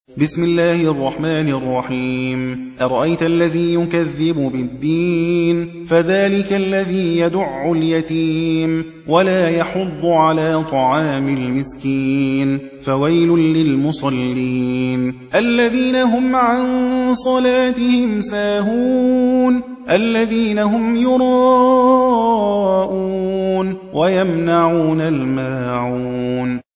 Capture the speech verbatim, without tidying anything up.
بسم الله الرحمن الرحيم أرأيت الذي يكذب بالدين فذلك الذي يدع اليتيم ولا يحض على طعام المسكين فويل للمصلين الذين هم عن صلاتهم ساهون الذين هم يراءون ويمنعون الماعون